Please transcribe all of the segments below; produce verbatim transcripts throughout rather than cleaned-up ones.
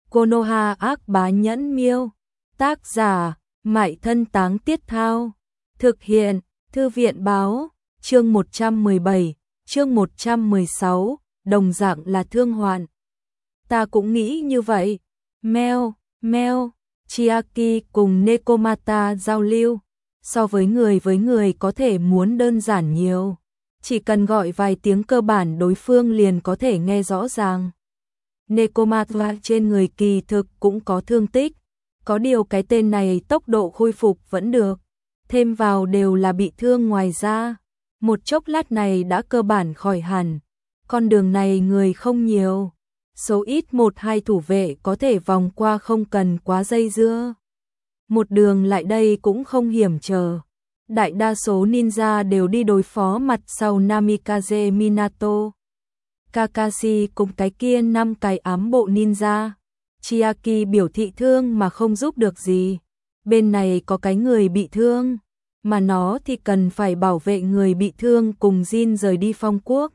Konoha ác bá nhẫn miêu. Tác giả, Mại Thân Táng Tiết Thao. Thực hiện, Thư viện báo, chương một trăm mười bảy, chương một trăm mười sáu, đồng dạng là thương hoạn. Ta cũng nghĩ như vậy. Meo, meo, Chiaki cùng Nekomata giao lưu. So với người với người có thể muốn đơn giản nhiều. Chỉ cần gọi vài tiếng cơ bản đối phương liền có thể nghe rõ ràng. Nekomata trên người kỳ thực cũng có thương tích. Có điều cái tên này tốc độ khôi phục vẫn được. Thêm vào đều là bị thương ngoài da. Một chốc lát này đã cơ bản khỏi hẳn. Con đường này người không nhiều. Số ít một hai thủ vệ có thể vòng qua không cần quá dây dưa. Một đường lại đây cũng không hiểm trở. Đại đa số ninja đều đi đối phó mặt sau Namikaze Minato. Kakashi cùng cái kia năm cái ám bộ ninja. Chiaki biểu thị thương mà không giúp được gì. Bên này có cái người bị thương, mà nó thì cần phải bảo vệ người bị thương cùng Jin rời đi phong quốc.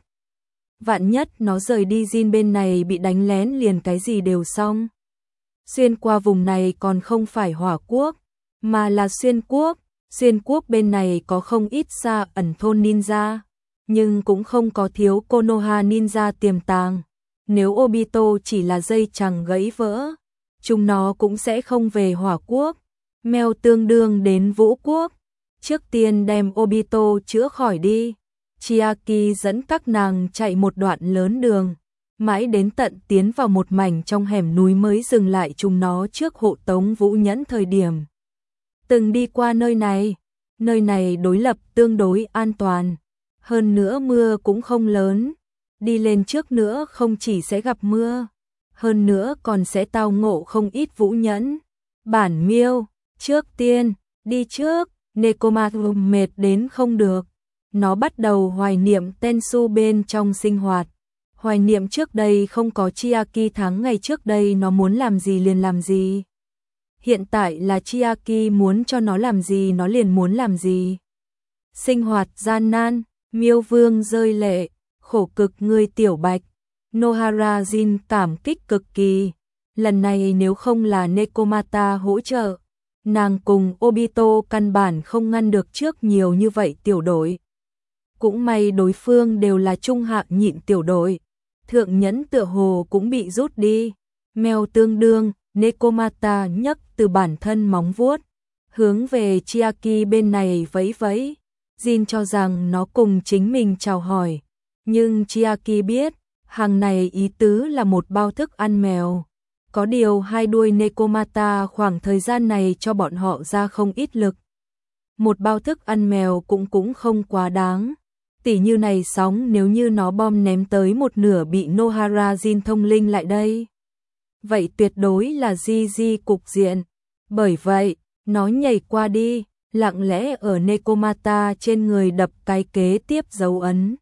Vạn nhất nó rời đi Jin bên này bị đánh lén liền cái gì đều xong. Xuyên qua vùng này còn không phải hỏa quốc, mà là xuyên quốc. Xuyên quốc bên này có không ít xa ẩn thôn ninja, nhưng cũng không có thiếu Konoha ninja tiềm tàng. Nếu Obito chỉ là dây chằng gãy vỡ, chúng nó cũng sẽ không về hỏa quốc. Mèo tương đương đến vũ quốc. Trước tiên đem Obito chữa khỏi đi. Chiaki dẫn các nàng chạy một đoạn lớn đường, mãi đến tận tiến vào một mảnh trong hẻm núi mới dừng lại chúng nó trước hộ tống Vũ Nhẫn thời điểm. Từng đi qua nơi này, nơi này đối lập tương đối an toàn, hơn nữa mưa cũng không lớn. Đi lên trước nữa không chỉ sẽ gặp mưa, hơn nữa còn sẽ tao ngộ không ít Vũ Nhẫn. Bản miêu, trước tiên, đi trước. Nekomata mệt đến không được. Nó bắt đầu hoài niệm Tensu bên trong sinh hoạt. Hoài niệm trước đây không có Chiaki tháng ngày trước đây nó muốn làm gì liền làm gì. Hiện tại là Chiaki muốn cho nó làm gì nó liền muốn làm gì. Sinh hoạt gian nan, miêu vương rơi lệ, khổ cực người tiểu bạch. Nohara Jin cảm kích cực kỳ. Lần này nếu không là Nekomata hỗ trợ, nàng cùng Obito căn bản không ngăn được trước nhiều như vậy tiểu đội. Cũng may đối phương đều là trung hạng nhịn tiểu đội. Thượng nhẫn tựa hồ cũng bị rút đi. Mèo tương đương, Nekomata nhấc từ bản thân móng vuốt, hướng về Chiaki bên này vẫy vẫy. Jin cho rằng nó cùng chính mình chào hỏi. Nhưng Chiaki biết, hàng này ý tứ là một bao thức ăn mèo. Có điều hai đuôi Nekomata khoảng thời gian này cho bọn họ ra không ít lực. Một bao thức ăn mèo cũng cũng không quá đáng. Tỷ như này sóng nếu như nó bom ném tới một nửa bị Nohara Jin thông linh lại đây. Vậy tuyệt đối là di di cục diện. Bởi vậy, nó nhảy qua đi, lặng lẽ ở Nekomata trên người đập cái kế tiếp dấu ấn.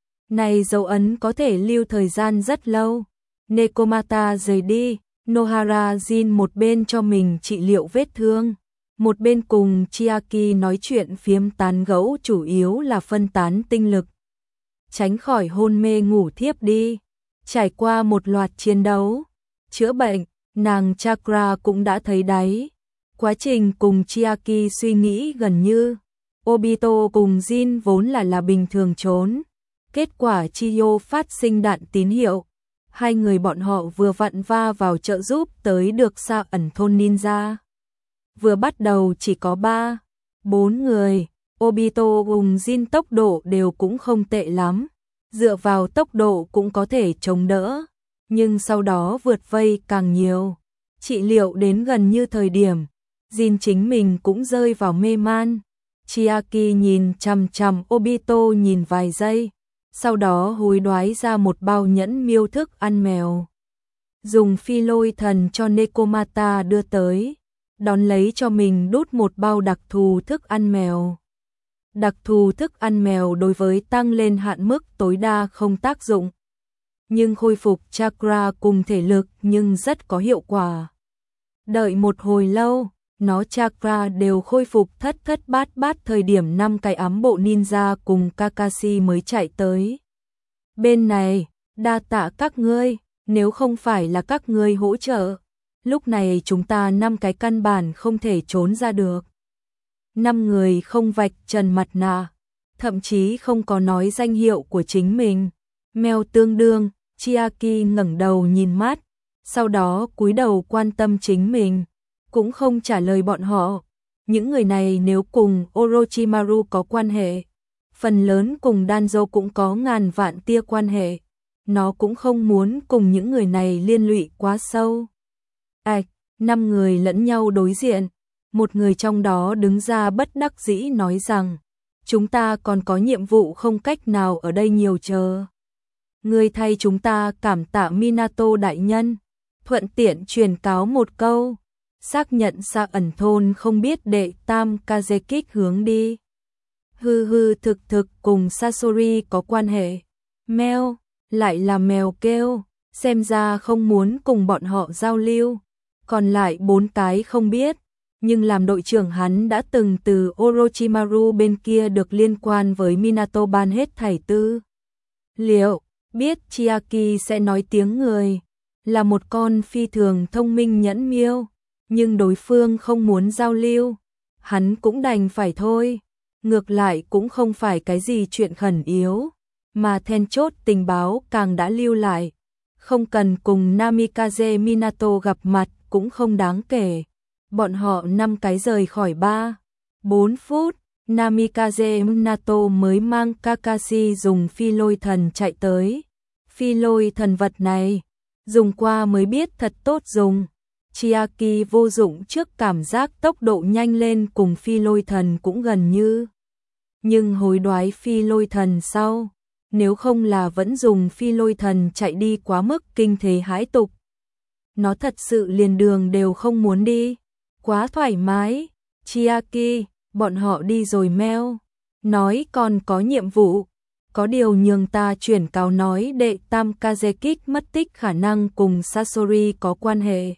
Này dấu ấn có thể lưu thời gian rất lâu. Nekomata rời đi. Nohara Jin một bên cho mình trị liệu vết thương, một bên cùng Chiaki nói chuyện phiếm tán gẫu chủ yếu là phân tán tinh lực. Tránh khỏi hôn mê ngủ thiếp đi. Trải qua một loạt chiến đấu, chữa bệnh, nàng Chakra cũng đã thấy đáy. Quá trình cùng Chiaki suy nghĩ gần như. Obito cùng Jin vốn là là bình thường trốn. Kết quả Chiyo phát sinh đạn tín hiệu. Hai người bọn họ vừa vặn va vào trợ giúp tới được xa ẩn thôn ninja. Vừa bắt đầu chỉ có ba, bốn người. Obito cùng Jin tốc độ đều cũng không tệ lắm. Dựa vào tốc độ cũng có thể chống đỡ. Nhưng sau đó vượt vây càng nhiều. Trị liệu đến gần như thời điểm, Jin chính mình cũng rơi vào mê man. Chiaki nhìn chằm chằm Obito nhìn vài giây. Sau đó hối đoái ra một bao nhẫn miêu thức ăn mèo. Dùng phi lôi thần cho Nekomata đưa tới. Đón lấy cho mình đút một bao đặc thù thức ăn mèo. Đặc thù thức ăn mèo đối với tăng lên hạn mức tối đa không tác dụng. Nhưng khôi phục chakra cùng thể lực nhưng rất có hiệu quả. Đợi một hồi lâu, nó chakra đều khôi phục thất thất bát bát thời điểm năm cái ám bộ ninja cùng Kakashi mới chạy tới. Bên này, đa tạ các ngươi, nếu không phải là các ngươi hỗ trợ, lúc này chúng ta năm cái căn bản không thể trốn ra được. Năm người không vạch trần mặt nạ, thậm chí không có nói danh hiệu của chính mình. Mèo tương đương, Chiaki ngẩng đầu nhìn mắt, sau đó cúi đầu quan tâm chính mình, cũng không trả lời bọn họ. Những người này nếu cùng Orochimaru có quan hệ, phần lớn cùng Danzo cũng có ngàn vạn tia quan hệ. Nó cũng không muốn cùng những người này liên lụy quá sâu. Ảch, năm người lẫn nhau đối diện. Một người trong đó đứng ra bất đắc dĩ nói rằng, chúng ta còn có nhiệm vụ không cách nào ở đây nhiều chờ. Người thay chúng ta cảm tạ Minato đại nhân, thuận tiện truyền cáo một câu, xác nhận Sa ẩn thôn không biết đệ tam Kazekage hướng đi. Hư hư thực thực cùng Sasori có quan hệ. Mèo, lại là mèo kêu, xem ra không muốn cùng bọn họ giao lưu. Còn lại bốn cái không biết, nhưng làm đội trưởng hắn đã từng từ Orochimaru bên kia được liên quan với Minato ban hết thảy tư liệu, biết Chiaki sẽ nói tiếng người, là một con phi thường thông minh nhẫn miêu, nhưng đối phương không muốn giao lưu, hắn cũng đành phải thôi. Ngược lại cũng không phải cái gì chuyện khẩn yếu, mà then chốt tình báo càng đã lưu lại, không cần cùng Namikaze Minato gặp mặt cũng không đáng kể. Bọn họ năm cái rời khỏi ba, bốn phút, Namikaze Minato mới mang Kakashi dùng phi lôi thần chạy tới. Phi lôi thần vật này, dùng qua mới biết thật tốt dùng. Chiaki vô dụng trước cảm giác tốc độ nhanh lên cùng phi lôi thần cũng gần như. Nhưng hối đoái phi lôi thần sau, nếu không là vẫn dùng phi lôi thần chạy đi quá mức kinh thế hãi tục. Nó thật sự liền đường đều không muốn đi, quá thoải mái. Chiaki, bọn họ đi rồi meo, nói còn có nhiệm vụ, có điều nhường ta chuyển cáo nói đệ tam Kazekage mất tích khả năng cùng Sasori có quan hệ.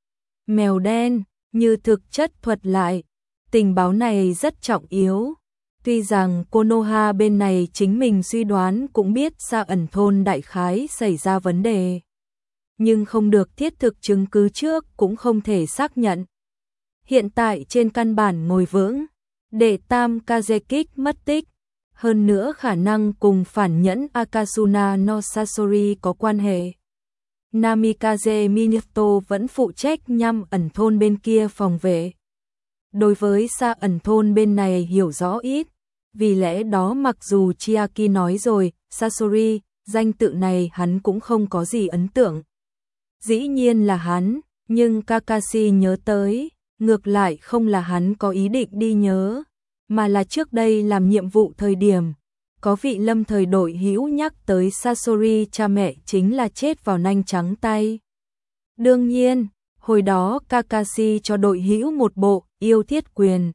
Mèo đen, như thực chất thuật lại, tình báo này rất trọng yếu. Tuy rằng Konoha bên này chính mình suy đoán cũng biết Sa ẩn thôn đại khái xảy ra vấn đề, nhưng không được thiết thực chứng cứ trước cũng không thể xác nhận. Hiện tại trên căn bản ngồi vững, đệ tam Kazekage mất tích, hơn nữa khả năng cùng phản nhẫn Akasuna no Sasori có quan hệ. Namikaze Minato vẫn phụ trách nhằm ẩn thôn bên kia phòng vệ. Đối với Sa ẩn thôn bên này hiểu rõ ít, vì lẽ đó mặc dù Chiaki nói rồi, Sasori, danh tự này hắn cũng không có gì ấn tượng. Dĩ nhiên là hắn, nhưng Kakashi nhớ tới, ngược lại không là hắn có ý định đi nhớ, mà là trước đây làm nhiệm vụ thời điểm, có vị lâm thời đội hữu nhắc tới Sasori cha mẹ chính là chết vào nanh trắng tay. Đương nhiên, hồi đó Kakashi cho đội hữu một bộ yêu thiết quyền.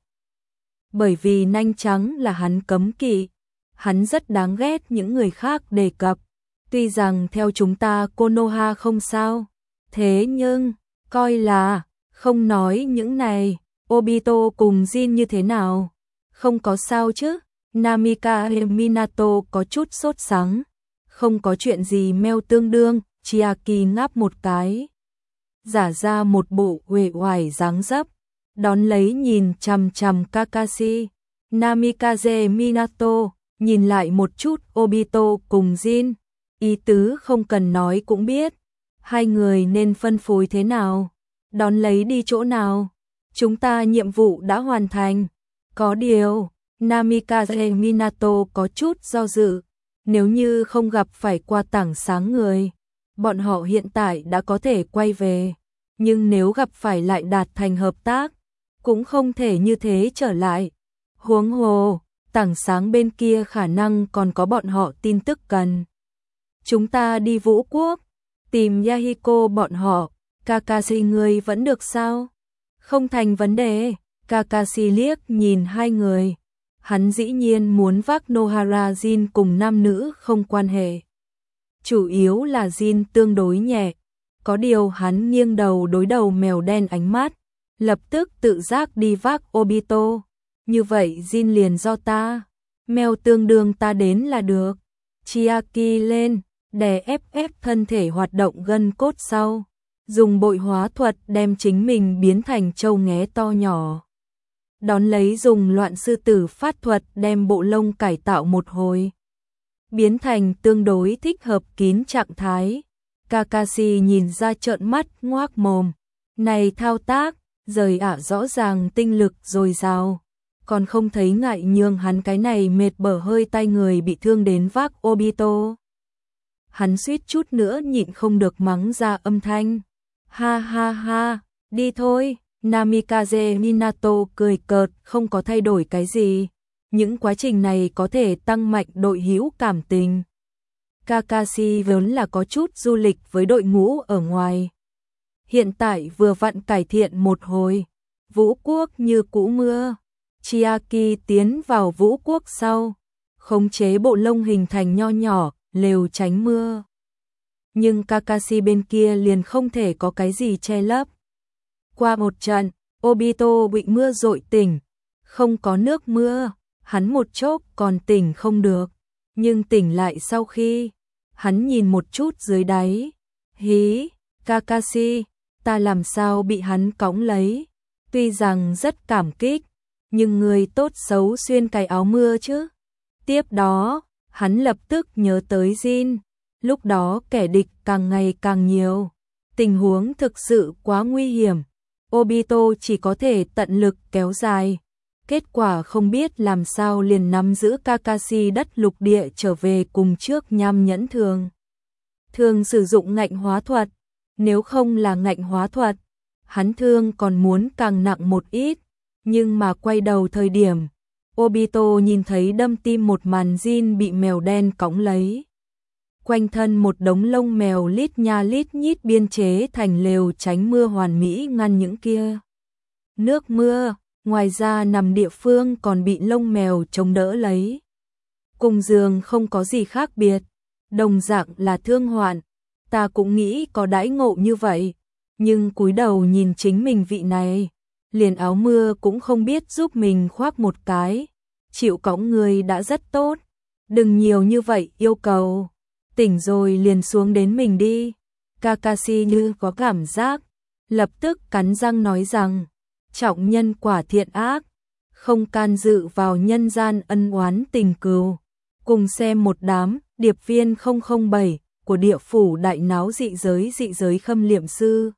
Bởi vì nanh trắng là hắn cấm kỵ, hắn rất đáng ghét những người khác đề cập. Tuy rằng theo chúng ta Konoha không sao, thế nhưng, coi là, không nói những này, Obito cùng Jin như thế nào? Không có sao chứ? Namika Minato có chút sốt sắng. Không có chuyện gì meo tương đương, Chiaki ngáp một cái. Giả ra một bộ uể oải dáng dấp, đón lấy nhìn chằm chằm Kakashi. Namikaze Minato nhìn lại một chút Obito cùng Jin, ý tứ không cần nói cũng biết. Hai người nên phân phối thế nào? Đón lấy đi chỗ nào? Chúng ta nhiệm vụ đã hoàn thành. Có điều, Namikaze Minato có chút do dự. Nếu như không gặp phải qua tảng sáng người, bọn họ hiện tại đã có thể quay về. Nhưng nếu gặp phải lại đạt thành hợp tác, cũng không thể như thế trở lại. Huống hồ, tảng sáng bên kia khả năng còn có bọn họ tin tức cần. Chúng ta đi Vũ Quốc, tìm Yahiko bọn họ. Kakashi ngươi vẫn được sao? Không thành vấn đề. Kakashi liếc nhìn hai người. Hắn dĩ nhiên muốn vác Nohara Jin cùng nam nữ không quan hệ. Chủ yếu là Jin tương đối nhẹ. Có điều hắn nghiêng đầu đối đầu mèo đen ánh mắt, lập tức tự giác đi vác Obito. Như vậy Jin liền do ta. Mèo tương đương ta đến là được. Chiaki lên, đè ép ép thân thể hoạt động gân cốt sau. dùng bội hóa thuật đem chính mình biến thành trâu nghé to nhỏ. Đón lấy dùng loạn sư tử phát thuật đem bộ lông cải tạo một hồi, biến thành tương đối thích hợp kín trạng thái. Kakashi nhìn ra trợn mắt ngoác mồm, này thao tác, rời ả rõ ràng tinh lực dồi dào, còn không thấy ngại nhường hắn cái này mệt bở hơi tay người bị thương đến vác Obito. Hắn suýt chút nữa nhịn không được mắng ra âm thanh. Ha ha ha, đi thôi. Namikaze Minato cười cợt, không có thay đổi cái gì. Những quá trình này có thể tăng mạnh đội hữu cảm tình. Kakashi vốn là có chút du lịch với đội ngũ ở ngoài. Hiện tại vừa vặn cải thiện một hồi. Vũ quốc như cũ mưa. Chiaki tiến vào vũ quốc sau, khống chế bộ lông hình thành nho nhỏ, lều tránh mưa. Nhưng Kakashi bên kia liền không thể có cái gì che lấp. Qua một trận, Obito bị mưa dội tỉnh, không có nước mưa, hắn một chốc còn tỉnh không được, nhưng tỉnh lại sau khi hắn nhìn một chút dưới đáy. Hí, Kakashi, ta làm sao bị hắn cõng lấy? Tuy rằng rất cảm kích, nhưng người tốt xấu xuyên cái áo mưa chứ. Tiếp đó, hắn lập tức nhớ tới Jin, lúc đó kẻ địch càng ngày càng nhiều, tình huống thực sự quá nguy hiểm. Obito chỉ có thể tận lực kéo dài, kết quả không biết làm sao liền nắm giữ Kakashi đất lục địa trở về cùng trước nham nhẫn thường. Thường sử dụng ngạnh hóa thuật, nếu không là ngạnh hóa thuật, hắn thương còn muốn càng nặng một ít, nhưng mà quay đầu thời điểm, Obito nhìn thấy đâm tim một màn Jin bị mèo đen cõng lấy. Quanh thân một đống lông mèo lít nha lít nhít biên chế thành lều tránh mưa hoàn mỹ ngăn những kia nước mưa, ngoài ra nằm địa phương còn bị lông mèo chống đỡ lấy. Cùng giường không có gì khác biệt, đồng dạng là thương hoạn, ta cũng nghĩ có đãi ngộ như vậy, nhưng cúi đầu nhìn chính mình vị này, liền áo mưa cũng không biết giúp mình khoác một cái, chịu cõng người đã rất tốt, đừng nhiều như vậy yêu cầu. Tỉnh rồi liền xuống đến mình đi. Kakashi như có cảm giác, lập tức cắn răng nói rằng, trọng nhân quả thiện ác, không can dự vào nhân gian ân oán tình cừu. Cùng xem một đám điệp viên không không bảy của địa phủ đại náo dị giới dị giới khâm liệm sư.